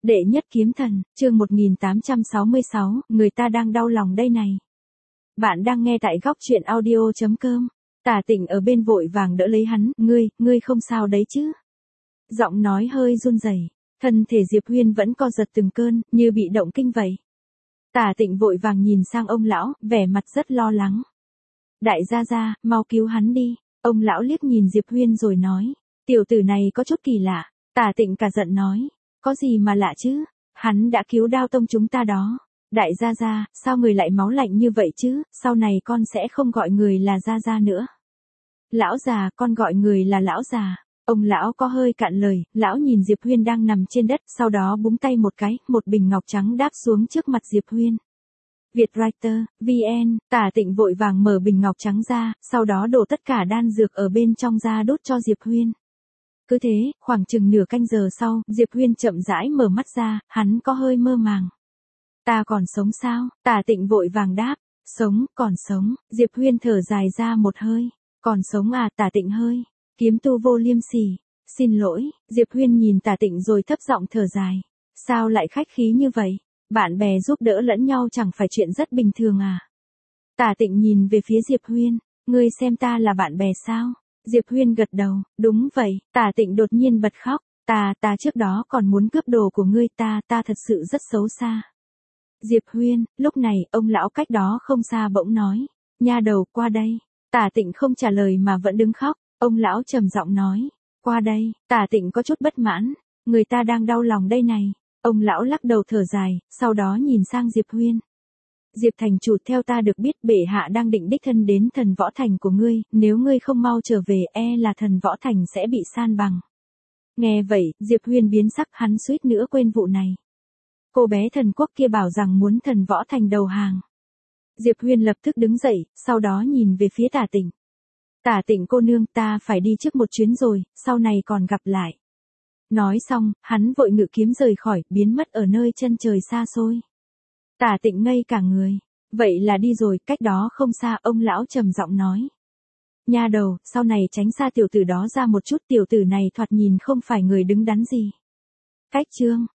Đệ nhất kiếm thần, chương 1866, người ta đang đau lòng đây này. Bạn đang nghe tại góc truyện audio.com. Tả Tịnh ở bên vội vàng đỡ lấy hắn, ngươi không sao đấy chứ? Giọng nói hơi run rẩy, thân thể Diệp Huyên vẫn co giật từng cơn, như bị động kinh vậy. Tả Tịnh vội vàng nhìn sang ông lão, vẻ mặt rất lo lắng. Đại gia, mau cứu hắn đi. Ông lão liếc nhìn Diệp Huyên rồi nói, tiểu tử này có chút kỳ lạ. Tả Tịnh cả giận nói, có gì mà lạ chứ, hắn đã cứu Đao Tông chúng ta đó. Đại gia, sao người lại máu lạnh như vậy chứ, sau này con sẽ không gọi người là gia nữa. Lão già, con gọi người là lão già. Ông lão có hơi cạn lời, lão nhìn Diệp Huyên đang nằm trên đất, sau đó búng tay một cái, một bình ngọc trắng đáp xuống trước mặt Diệp Huyên. Vietwriter, VN, Tả Tịnh vội vàng mở bình ngọc trắng ra, sau đó đổ tất cả đan dược ở bên trong ra đốt cho Diệp Huyên. Cứ thế, khoảng chừng nửa canh giờ sau, Diệp Huyên chậm rãi mở mắt ra, hắn có hơi mơ màng. Ta còn sống sao? Tả Tịnh vội vàng đáp, sống, còn sống. Diệp Huyên thở dài ra một hơi, còn sống à? Tả Tịnh hơi, kiếm tu vô liêm sỉ. Xin lỗi, Diệp Huyên nhìn Tả Tịnh rồi thấp giọng thở dài. Sao lại khách khí như vậy? Bạn bè giúp đỡ lẫn nhau chẳng phải chuyện rất bình thường à? Tả Tịnh nhìn về phía Diệp Huyên, ngươi xem ta là bạn bè sao? Diệp Huyên gật đầu, đúng vậy. Tả Tịnh đột nhiên bật khóc, ta trước đó còn muốn cướp đồ của ngươi, ta thật sự rất xấu xa. Diệp Huyên, lúc này, ông lão cách đó không xa bỗng nói, nha đầu, qua đây. Tả Tịnh không trả lời mà vẫn đứng khóc, ông lão trầm giọng nói, qua đây. Tả Tịnh có chút bất mãn, người ta đang đau lòng đây này. Ông lão lắc đầu thở dài, sau đó nhìn sang Diệp Huyên. Diệp thành chủ, theo ta được biết bệ hạ đang định đích thân đến Thần Võ Thành của ngươi, nếu ngươi không mau trở về là Thần Võ Thành sẽ bị san bằng. Nghe vậy, Diệp Huyên biến sắc, hắn suýt nữa quên vụ này. Cô bé thần quốc kia bảo rằng muốn Thần Võ Thành đầu hàng. Diệp Huyên lập tức đứng dậy, sau đó nhìn về phía Tả Tịnh. Tả Tịnh cô nương, ta phải đi trước một chuyến rồi, sau này còn gặp lại. Nói xong, hắn vội ngự kiếm rời khỏi, biến mất ở nơi chân trời xa xôi. Tả Tịnh ngây cả người. Vậy là đi rồi, cách đó không xa, ông lão trầm giọng nói. Nha đầu, sau này tránh xa tiểu tử đó ra một chút, tiểu tử này thoạt nhìn không phải người đứng đắn gì. Cách chương